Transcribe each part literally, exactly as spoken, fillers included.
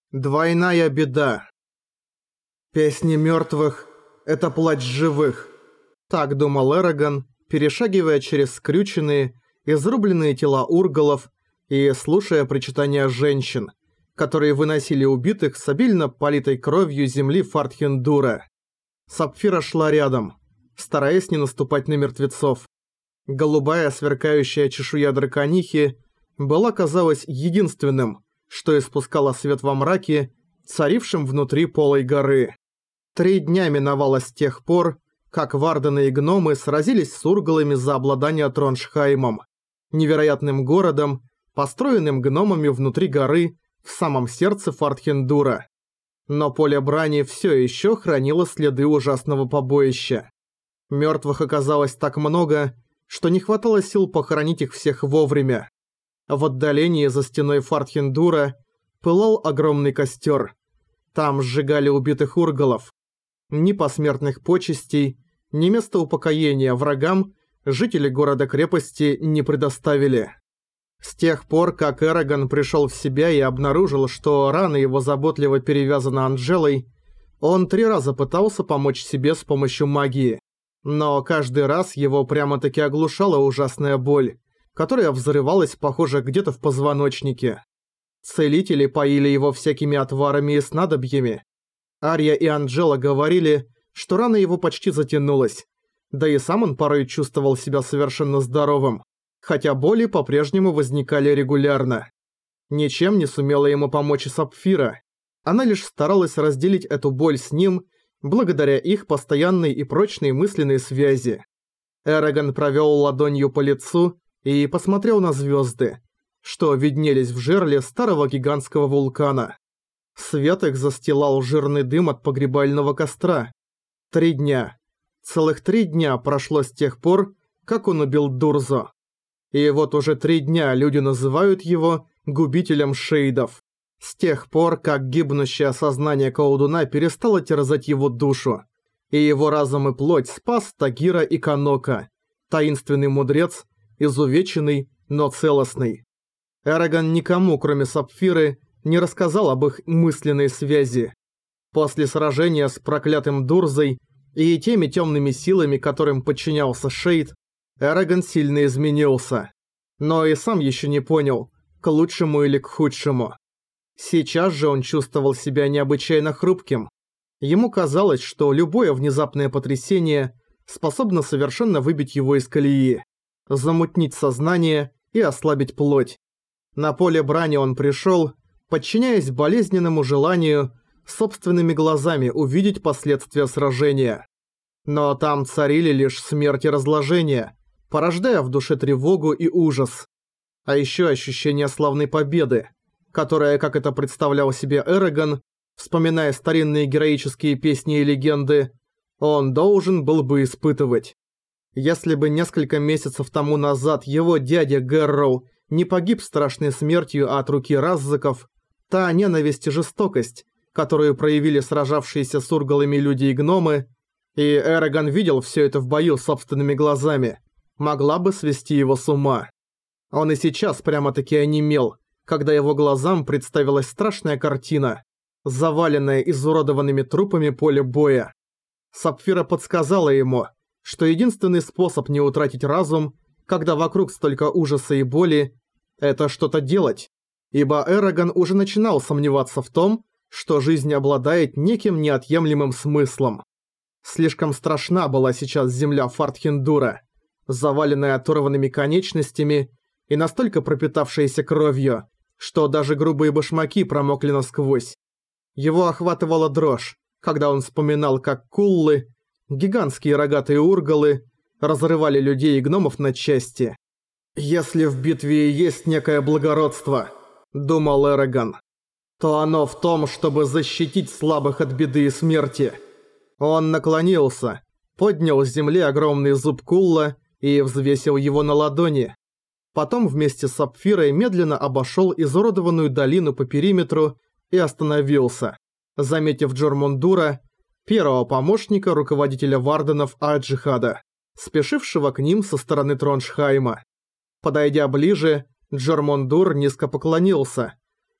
Двойная беда. Песни мертвых – это плач живых. Так думал Эрагон, перешагивая через скрюченные, изрубленные тела урголов и слушая причитания женщин, которые выносили убитых с обильно политой кровью земли Фартхендура. Сапфира шла рядом, стараясь не наступать на мертвецов. Голубая сверкающая чешуя драконихи была, казалось, единственным, что испускало свет во мраке, царившем внутри полой горы. Три дня миновало с тех пор, как вардены и гномы сразились с урголами за обладание Троншхаймом, невероятным городом, построенным гномами внутри горы, в самом сердце Фартхендура. Но поле брани все еще хранило следы ужасного побоища. Мертвых оказалось так много, что не хватало сил похоронить их всех вовремя. В отдалении за стеной Фартхендура пылал огромный костер. Там сжигали убитых урголов. Ни посмертных почестей, ни места упокоения врагам жители города-крепости не предоставили. С тех пор, как Эрагон пришел в себя и обнаружил, что рана его заботливо перевязана Анжелой, он три раза пытался помочь себе с помощью магии. Но каждый раз его прямо-таки оглушала ужасная боль, которая взрывалась, похоже, где-то в позвоночнике. Целители поили его всякими отварами и снадобьями. Ария и Анжела говорили, что рана его почти затянулась, да и сам он порой чувствовал себя совершенно здоровым, хотя боли по-прежнему возникали регулярно. Ничем не сумела ему помочь и Сапфира. Она лишь старалась разделить эту боль с ним, благодаря их постоянной и прочной мысленной связи. Эрагон провел ладонью по лицу и посмотрел на звезды, что виднелись в жерле старого гигантского вулкана. Свет их застилал жирный дым от погребального костра. Три дня. Целых три дня прошло с тех пор, как он убил Дурзо. И вот уже три дня люди называют его губителем шейдов. С тех пор, как гибнущее сознание колдуна перестало терзать его душу, и его разум и плоть спас Тагира и Канока, таинственный мудрец, изувеченный, но целостный. Эрагон никому, кроме Сапфиры, не рассказал об их мысленной связи. После сражения с проклятым Дурзой и теми темными силами, которым подчинялся Шейд, Эрагон сильно изменился. Но и сам еще не понял, к лучшему или к худшему. Сейчас же он чувствовал себя необычайно хрупким. Ему казалось, что любое внезапное потрясение способно совершенно выбить его из колеи, замутнить сознание и ослабить плоть. На поле брани он пришел, подчиняясь болезненному желанию собственными глазами увидеть последствия сражения. Но там царили лишь смерть и разложение, порождая в душе тревогу и ужас. А еще ощущение славной победы, которое, как это представлял себе Эрагон, вспоминая старинные героические песни и легенды, он должен был бы испытывать. Если бы несколько месяцев тому назад его дядя Гэрроу не погиб страшной смертью от руки раззаков, та ненависть и жестокость, которую проявили сражавшиеся с урголами люди и гномы, и Эрагон видел все это в бою собственными глазами, могла бы свести его с ума. Он и сейчас прямо-таки онемел, когда его глазам представилась страшная картина, заваленное изуродованными трупами поле боя. Сапфира подсказала ему, что единственный способ не утратить разум, когда вокруг столько ужаса и боли, это что-то делать, ибо Эрагон уже начинал сомневаться в том, что жизнь обладает неким неотъемлемым смыслом. Слишком страшна была сейчас земля Фартхендура, заваленная оторванными конечностями и настолько пропитавшаяся кровью, что даже грубые башмаки промокли насквозь. Его охватывала дрожь, когда он вспоминал, как куллы, гигантские рогатые урголы, разрывали людей и гномов на части. «Если в битве и есть некое благородство», — думал Эрагон, — «то оно в том, чтобы защитить слабых от беды и смерти». Он наклонился, поднял с земли огромный зуб кулла и взвесил его на ладони. Потом вместе с Сапфирой медленно обошел изуродованную долину по периметру и остановился, заметив Джормундура, первого помощника руководителя варденов Аджихада, спешившего к ним со стороны Троншхайма. Подойдя ближе, Джормундур низко поклонился,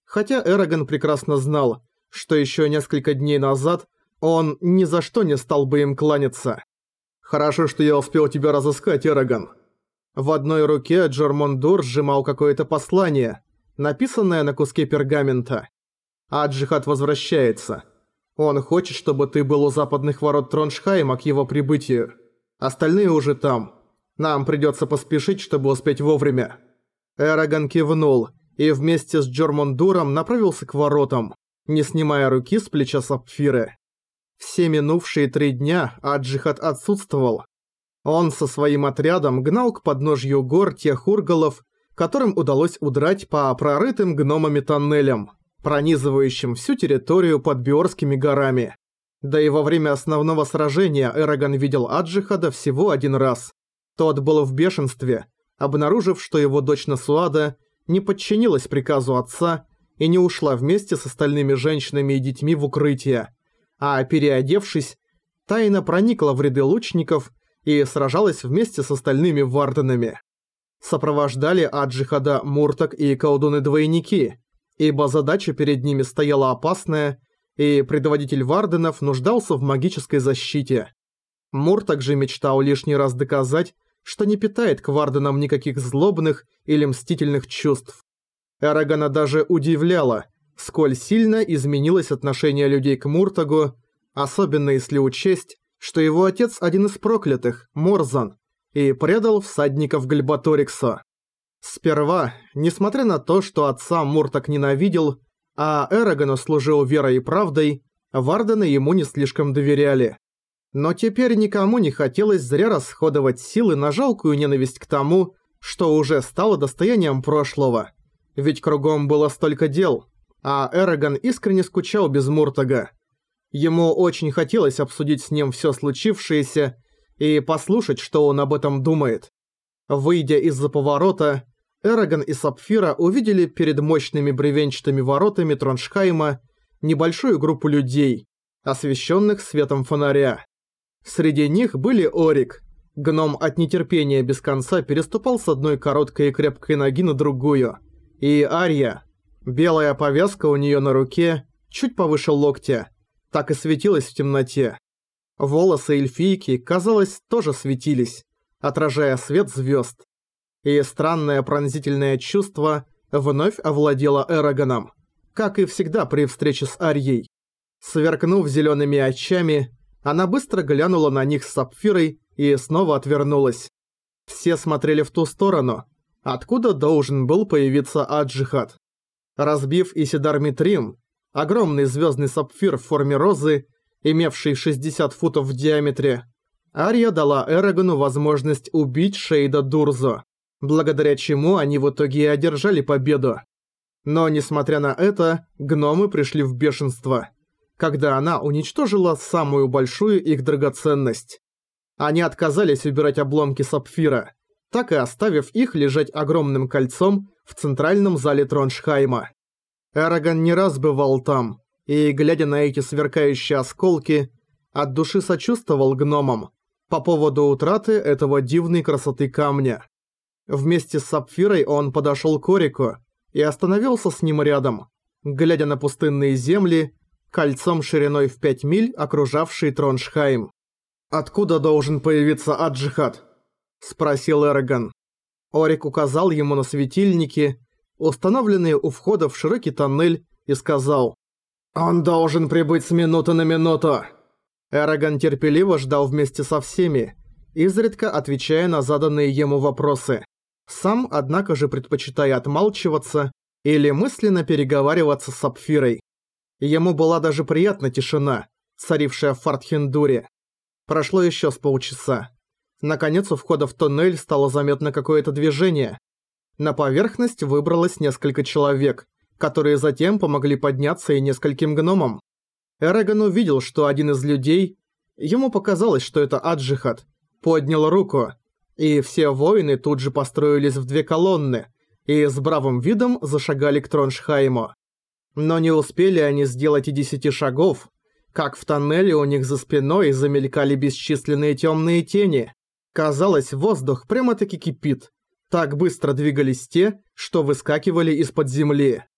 Хотя Эрагон прекрасно знал, что еще несколько дней назад он ни за что не стал бы им кланяться. «Хорошо, что я успел тебя разыскать, Эрагон». В одной руке Джормондур сжимал какое-то послание, написанное на куске пергамента. «Аджихад возвращается. Он хочет, чтобы ты был у западных ворот Троншхайма к его прибытию. Остальные уже там. Нам придется поспешить, чтобы успеть вовремя». Эрагон кивнул и вместе с Джормондуром направился к воротам, не снимая руки с плеча Сапфиры. Все минувшие три дня Аджихад отсутствовал. Он со своим отрядом гнал к подножью гор тех ургалов, которым удалось удрать по прорытым гномами тоннелям, пронизывающим всю территорию под Биорскими горами. Да и во время основного сражения Эрагон видел Аджихада всего один раз. Тот был в бешенстве, обнаружив, что его дочь Насуада не подчинилась приказу отца и не ушла вместе с остальными женщинами и детьми в укрытие, а, переодевшись, тайно проникла в ряды лучников и сражалась вместе с остальными варденами. Сопровождали Аджихада Муртак и колдуны-двойники, ибо задача перед ними стояла опасная, и предводитель варденов нуждался в магической защите. Муртак же мечтал лишний раз доказать, что не питает к варденам никаких злобных или мстительных чувств. Эрагона даже удивляло, сколь сильно изменилось отношение людей к Муртагу, особенно если учесть, что его отец один из проклятых, Морзан, и предал всадников Гальбаторикса. Сперва, несмотря на то, что отца Муртаг ненавидел, а Эрагону служил верой и правдой, вардены ему не слишком доверяли. Но теперь никому не хотелось зря расходовать силы на жалкую ненависть к тому, что уже стало достоянием прошлого. Ведь кругом было столько дел, а Эрагон искренне скучал без Муртага. Ему очень хотелось обсудить с ним все случившееся и послушать, что он об этом думает. Выйдя из-за поворота, Эрагон и Сапфира увидели перед мощными бревенчатыми воротами Троншхайма небольшую группу людей, освещенных светом фонаря. Среди них были Орик. Гном от нетерпения без конца переступал с одной короткой и крепкой ноги на другую. И Ария. Белая повязка у нее на руке, чуть повыше локтя, так и светилась в темноте. Волосы эльфийки, казалось, тоже светились, отражая свет звезд. И странное пронзительное чувство вновь овладело Эрагоном, как и всегда при встрече с Арьей. Сверкнув зелеными очами, она быстро глянула на них с Сапфирой и снова отвернулась. Все смотрели в ту сторону, откуда должен был появиться Аджихад. Разбив Исидар Митрим, огромный звездный сапфир в форме розы, имевший шестьдесят футов в диаметре, Ария дала Эрагону возможность убить Шейда Дурзо, благодаря чему они в итоге и одержали победу. Но, несмотря на это, гномы пришли в бешенство, когда она уничтожила самую большую их драгоценность. Они отказались убирать обломки сапфира, так и оставив их лежать огромным кольцом в центральном зале Троншхайма. Эрагон не раз бывал там, и, глядя на эти сверкающие осколки, от души сочувствовал гномам по поводу утраты этого дивной красоты камня. Вместе с Сапфирой он подошел к Орику и остановился с ним рядом, глядя на пустынные земли, кольцом шириной в пять миль, окружавший Троншхайм. «Откуда должен появиться Аджихад?» – спросил Эрагон. Орик указал ему на светильники, установленные у входа в широкий тоннель, и сказал: «Он должен прибыть с минуты на минуту». Эрагон терпеливо ждал вместе со всеми, изредка отвечая на заданные ему вопросы. Сам, однако же, предпочитая отмалчиваться или мысленно переговариваться с Сапфирой. Ему была даже приятна тишина, царившая в Фартхендуре. Прошло еще с полчаса. Наконец у входа в тоннель стало заметно какое-то движение. На поверхность выбралось несколько человек, которые затем помогли подняться и нескольким гномам. Эрагон увидел, что один из людей, ему показалось, что это Аджихад, поднял руку, и все воины тут же построились в две колонны и с бравым видом зашагали к Троншхайму. Но не успели они сделать и десяти шагов, как в тоннеле у них за спиной замелькали бесчисленные темные тени. Казалось, воздух прямо-таки кипит. Так быстро двигались те, что выскакивали из-под земли.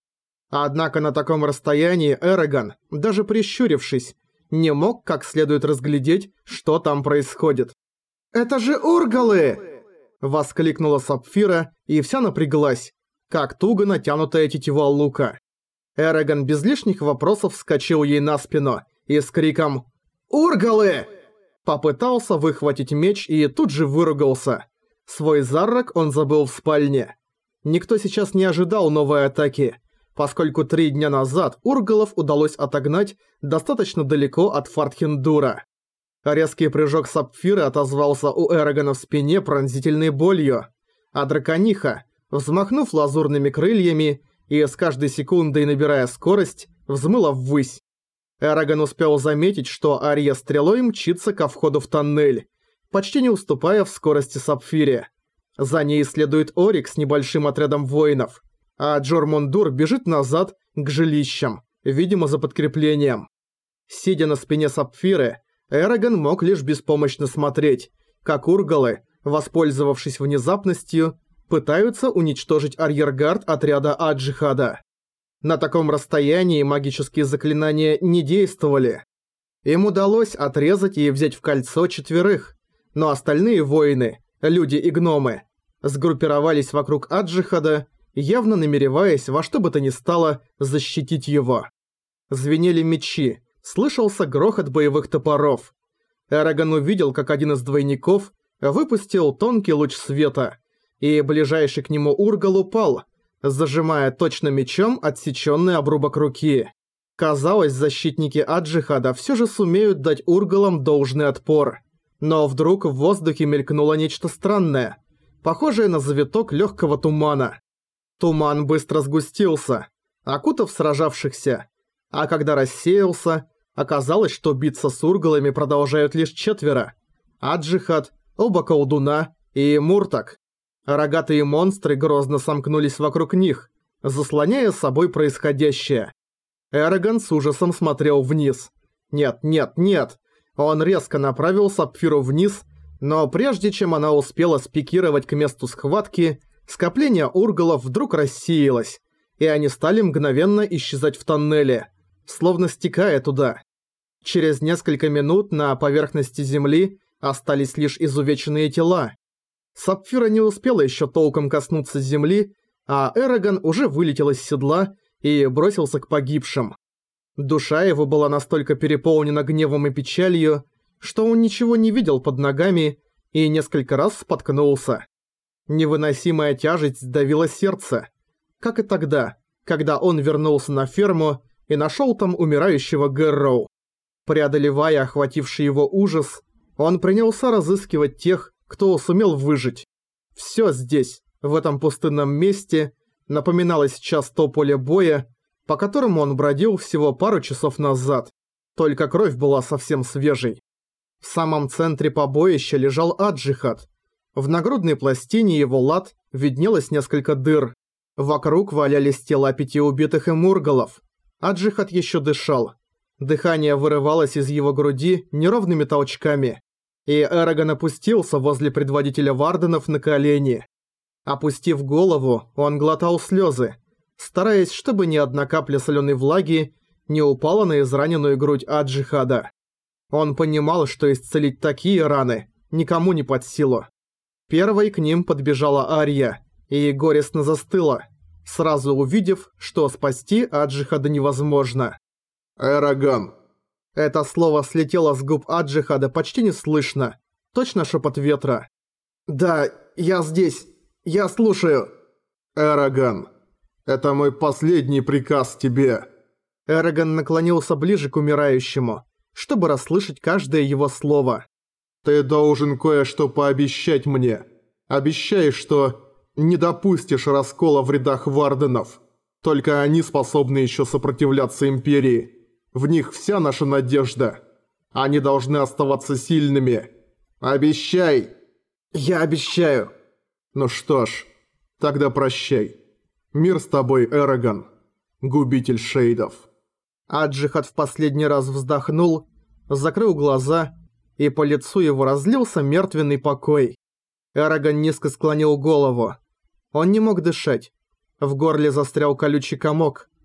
Однако на таком расстоянии Эрагон, даже прищурившись, не мог как следует разглядеть, что там происходит. «Это же ургалы!» – воскликнула Сапфира, и вся напряглась, как туго натянутая тетива лука. Эрагон без лишних вопросов вскочил ей на спину и с криком «Ургалы!» попытался выхватить меч и тут же выругался. Свой заррак он забыл в спальне. Никто сейчас не ожидал новой атаки, поскольку три дня назад ургалов удалось отогнать достаточно далеко от Фартхендура. Резкий прыжок Сапфиры отозвался у Эрагона в спине пронзительной болью, а дракониха, взмахнув лазурными крыльями и с каждой секундой набирая скорость, взмыла ввысь. Эрагон успел заметить, что Ария стрелой мчится ко входу в тоннель, почти не уступая в скорости Сапфире. За ней следует Орик с небольшим отрядом воинов, а Джормундур бежит назад к жилищам, видимо за подкреплением. Сидя на спине Сапфиры, Эрагон мог лишь беспомощно смотреть, как ургалы, воспользовавшись внезапностью, пытаются уничтожить арьергард отряда Аджихада. На таком расстоянии магические заклинания не действовали. Им удалось отрезать и взять в кольцо четверых, но остальные воины, люди и гномы, сгруппировались вокруг Аджихада, явно намереваясь во что бы то ни стало защитить его. Звенели мечи, слышался грохот боевых топоров. Эрагон увидел, как один из двойников выпустил тонкий луч света, и ближайший к нему ургал упал, зажимая точно мечом отсеченный обрубок руки. Казалось, защитники Аджихада все же сумеют дать ургалам должный отпор. Но вдруг в воздухе мелькнуло нечто странное, похожее на завиток легкого тумана. Туман быстро сгустился, окутав сражавшихся, а когда рассеялся, оказалось, что биться с ургалами продолжают лишь четверо. Аджихад, оба колдуна и Муртак. Рогатые монстры грозно сомкнулись вокруг них, заслоняя собой происходящее. Эрагон с ужасом смотрел вниз. Нет, нет, нет. Он резко направил Сапфиру вниз, но прежде чем она успела спикировать к месту схватки, скопление ургалов вдруг рассеялось, и они стали мгновенно исчезать в тоннеле, словно стекая туда. Через несколько минут на поверхности земли остались лишь изувеченные тела. Сапфира не успела еще толком коснуться земли, а Эрагон уже вылетел из седла и бросился к погибшим. Душа его была настолько переполнена гневом и печалью, что он ничего не видел под ногами и несколько раз споткнулся. Невыносимая тяжесть сдавила сердце, как и тогда, когда он вернулся на ферму и нашел там умирающего Гэрроу. Преодолевая охвативший его ужас, он принялся разыскивать тех, кто сумел выжить. Все здесь, в этом пустынном месте, напоминало сейчас то поле боя, по которому он бродил всего пару часов назад, только кровь была совсем свежей. В самом центре побоища лежал Аджихад. В нагрудной пластине его лад виднелось несколько дыр. Вокруг валялись тела пяти убитых им ургалов. Аджихад еще дышал. Дыхание вырывалось из его груди неровными толчками. И Эрагон опустился возле предводителя Варденов на колени. Опустив голову, он глотал слезы, стараясь, чтобы ни одна капля соленой влаги не упала на израненную грудь Аджихада. Он понимал, что исцелить такие раны никому не под силу. Первой к ним подбежала Ария и горестно застыла, сразу увидев, что спасти Аджихада невозможно. «Эрагон!» Это слово слетело с губ Аджихада почти неслышно, точно шепот ветра. «Да, я здесь, я слушаю». «Эрагон, это мой последний приказ тебе». Эрагон наклонился ближе к умирающему, чтобы расслышать каждое его слово. «Ты должен кое-что пообещать мне. Обещай, что не допустишь раскола в рядах Варденов. Только они способны еще сопротивляться Империи. В них вся наша надежда. Они должны оставаться сильными. Обещай!» «Я обещаю!» «Ну что ж, тогда прощай. Мир с тобой, Эрагон, губитель шейдов». Аджихад в последний раз вздохнул, закрыл глаза, и по лицу его разлился мертвенный покой. Эрагон низко склонил голову. Он не мог дышать. В горле застрял колючий комок.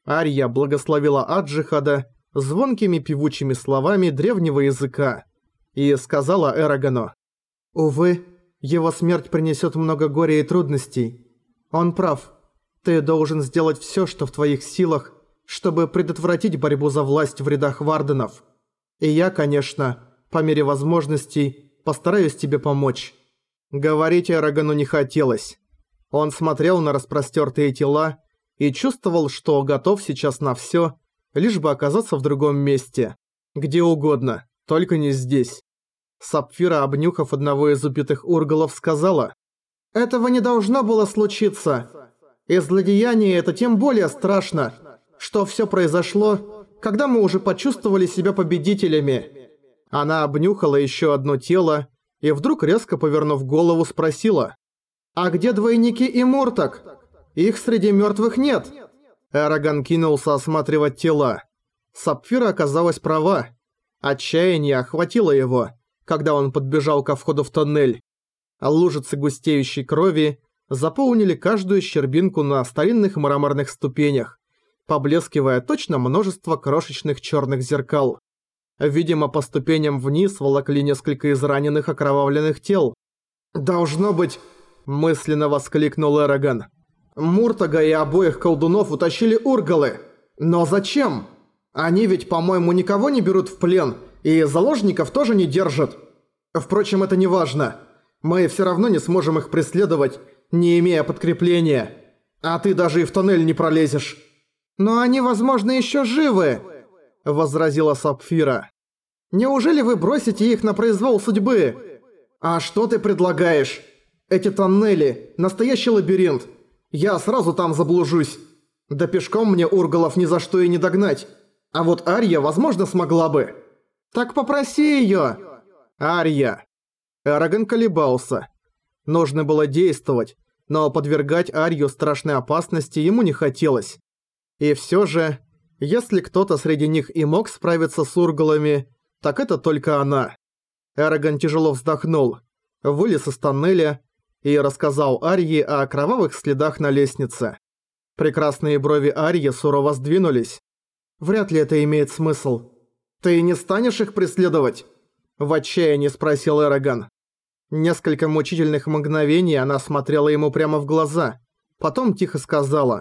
Ария благословила Аджихада звонкими певучими словами древнего языка и сказала Эрагану: «Увы, его смерть принесет много горя и трудностей. Он прав. Ты должен сделать все, что в твоих силах, чтобы предотвратить борьбу за власть в рядах варденов. И я, конечно, по мере возможностей, постараюсь тебе помочь». Говорить Эрагану не хотелось. Он смотрел на распростертые тела и чувствовал, что готов сейчас на все, лишь бы оказаться в другом месте. Где угодно, только не здесь. Сапфира, обнюхав одного из убитых ургалов, сказала: «Этого не должно было случиться. И злодеяние это тем более страшно, что все произошло, когда мы уже почувствовали себя победителями». Она обнюхала еще одно тело и вдруг, резко повернув голову, спросила: «А где двойники и Муртак? Их среди мертвых нет». Эраган кинулся осматривать тела. Сапфира оказалась права. Отчаяние охватило его, когда он подбежал ко входу в тоннель. Лужицы густеющей крови заполнили каждую щербинку на старинных мраморных ступенях, поблескивая точно множество крошечных черных зеркал. Видимо, по ступеням вниз волокли несколько израненных окровавленных тел. «Должно быть...» – мысленно воскликнул Эраган. «Муртага и обоих колдунов утащили ургалы. Но зачем? Они ведь, по-моему, никого не берут в плен, и заложников тоже не держат. Впрочем, это не важно. Мы все равно не сможем их преследовать, не имея подкрепления. А ты даже и в тоннель не пролезешь». «Но они, возможно, еще живы», – возразила Сапфира. «Неужели вы бросите их на произвол судьбы?» «А что ты предлагаешь? Эти тоннели – настоящий лабиринт. Я сразу там заблужусь. Да пешком мне ургалов ни за что и не догнать. А вот Ария, возможно, смогла бы». «Так попроси её!» «Ария!» Эраган колебался. Нужно было действовать, но подвергать Арию страшной опасности ему не хотелось. И всё же, если кто-то среди них и мог справиться с ургалами, так это только она. Эраган тяжело вздохнул, вылез из тоннеля и рассказал Арии о кровавых следах на лестнице. Прекрасные брови Арии сурово сдвинулись. «Вряд ли это имеет смысл. Ты не станешь их преследовать?» В отчаянии спросил Эраган. Несколько мучительных мгновений она смотрела ему прямо в глаза, потом тихо сказала: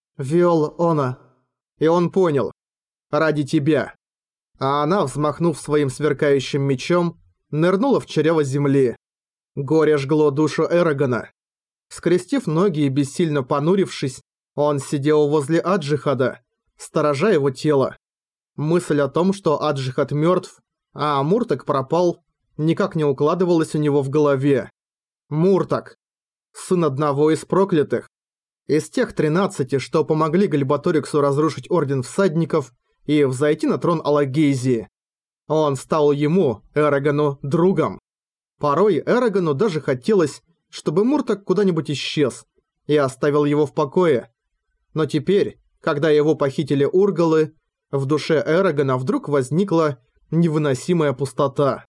«Виол Она». И он понял. «Ради тебя». А она, взмахнув своим сверкающим мечом, нырнула в чрево земли. Горе жгло душу Эрагана. Скрестив ноги и бессильно понурившись, он сидел возле Аджихада, сторожа его тело. Мысль о том, что Аджихад мертв, а Муртак пропал, никак не укладывалась у него в голове. Муртак. Сын одного из проклятых. Из тех тринадцати, что помогли Гальбаториксу разрушить Орден Всадников и взойти на трон Алагейзии. Он стал ему, Эрагану, другом. Порой Эрагану даже хотелось, чтобы Муртак куда-нибудь исчез и оставил его в покое. Но теперь, когда его похитили ургалы, в душе Эрагана вдруг возникла невыносимая пустота.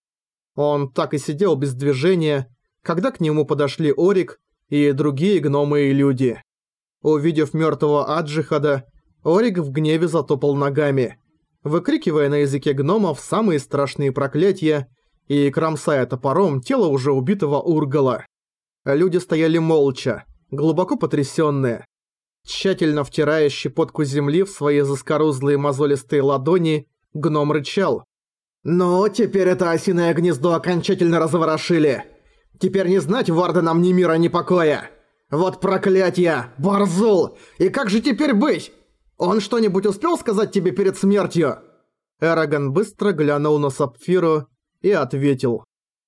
Он так и сидел без движения, когда к нему подошли Орик и другие гномы и люди. Увидев мертвого Аджихада, Орик в гневе затопал ногами, выкрикивая на языке гномов самые страшные проклятия и кромсая топором тело уже убитого ургала. Люди стояли молча, глубоко потрясенные. Тщательно втирая щепотку земли в свои заскорузлые мозолистые ладони, гном рычал: «Ну, теперь это осиное гнездо окончательно разворошили. Теперь не знать варденам ни мира, ни покоя. Вот проклятье, Барзул! И как же теперь быть? Он что-нибудь успел сказать тебе перед смертью?» Эраган быстро глянул на Сапфиру и ответил: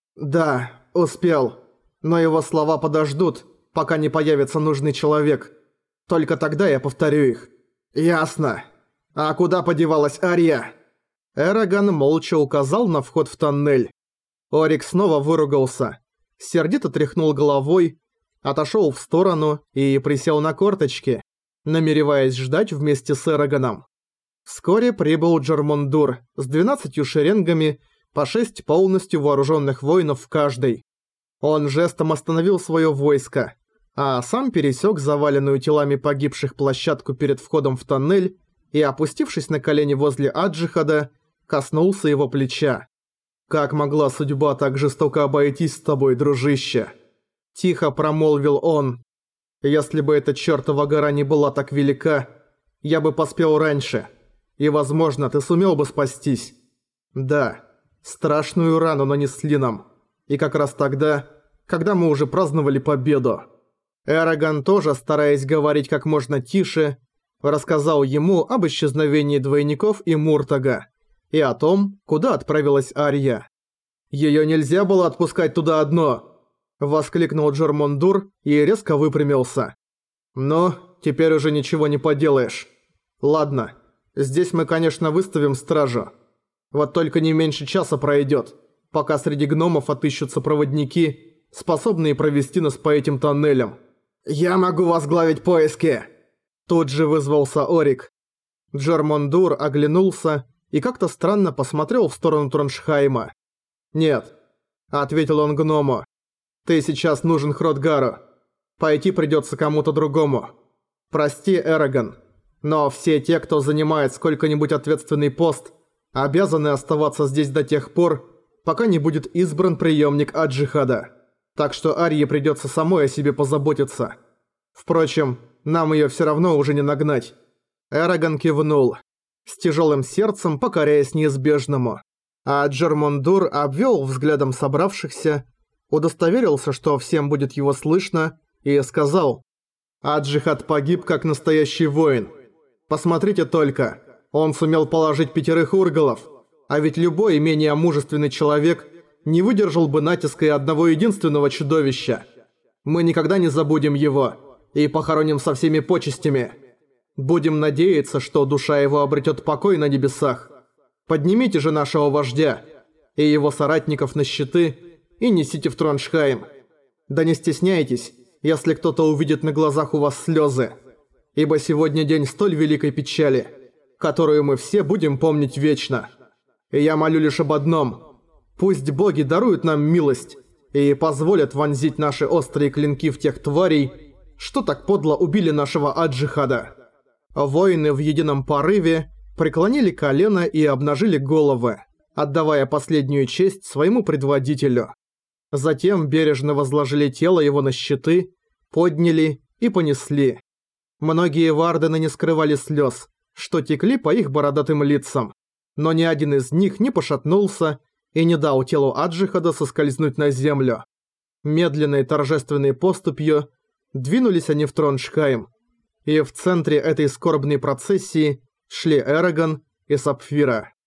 «Да, успел. Но его слова подождут, пока не появится нужный человек. Только тогда я повторю их». «Ясно. А куда подевалась Ария?» Эраган молча указал на вход в тоннель. Орик снова выругался, сердито тряхнул головой, отошел в сторону и присел на корточки, намереваясь ждать вместе с Эраганом. Вскоре прибыл Джермундур с двенадцатью шеренгами, по шесть полностью вооруженных воинов в каждой. Он жестом остановил свое войско, а сам пересек заваленную телами погибших площадку перед входом в тоннель и, опустившись на колени возле Аджихада, коснулся его плеча. «Как могла судьба так жестоко обойтись с тобой, дружище?» Тихо промолвил он. «Если бы эта чертова гора не была так велика, я бы поспел раньше, и, возможно, ты сумел бы спастись. Да, страшную рану нанесли нам, и как раз тогда, когда мы уже праздновали победу». Эрагон тоже, стараясь говорить как можно тише, рассказал ему об исчезновении двойников и Муртага, и о том, куда отправилась Ария. «Её нельзя было отпускать туда одно!» – воскликнул Джормондур и резко выпрямился. «Ну, теперь уже ничего не поделаешь. Ладно, здесь мы, конечно, выставим стражу. Вот только не меньше часа пройдёт, пока среди гномов отыщутся проводники, способные провести нас по этим тоннелям». «Я могу возглавить поиски!» Тут же вызвался Орик. Джормондур оглянулся и как-то странно посмотрел в сторону Троншхайма. «Нет», — ответил он гному, — «ты сейчас нужен Хродгару. Пойти придётся кому-то другому. Прости, Эрагон, но все те, кто занимает сколько-нибудь ответственный пост, обязаны оставаться здесь до тех пор, пока не будет избран преемник Аджихада. Так что Арье придётся самой о себе позаботиться. Впрочем, нам её всё равно уже не нагнать». Эрагон кивнул, с тяжёлым сердцем покоряясь неизбежному. А Джормондур обвёл взглядом собравшихся, удостоверился, что всем будет его слышно, и сказал: «Аджихад погиб как настоящий воин. Посмотрите только, он сумел положить пятерых ургалов, а ведь любой менее мужественный человек не выдержал бы натиска и одного единственного чудовища. Мы никогда не забудем его и похороним со всеми почестями. Будем надеяться, что душа его обретет покой на небесах. Поднимите же нашего вождя и его соратников на щиты и несите в Троншхайм. Да не стесняйтесь, если кто-то увидит на глазах у вас слезы, ибо сегодня день столь великой печали, которую мы все будем помнить вечно. И я молю лишь об одном: пусть боги даруют нам милость и позволят вонзить наши острые клинки в тех тварей, что так подло убили нашего Аджихада». Воины в едином порыве преклонили колено и обнажили головы, отдавая последнюю честь своему предводителю. Затем бережно возложили тело его на щиты, подняли и понесли. Многие вардены не скрывали слез, что текли по их бородатым лицам, но ни один из них не пошатнулся и не дал телу Аджихада соскользнуть на землю. Медленной торжественной поступью двинулись они в Троншхайм, и в центре этой скорбной процессии шли Эрагон и Сапфира.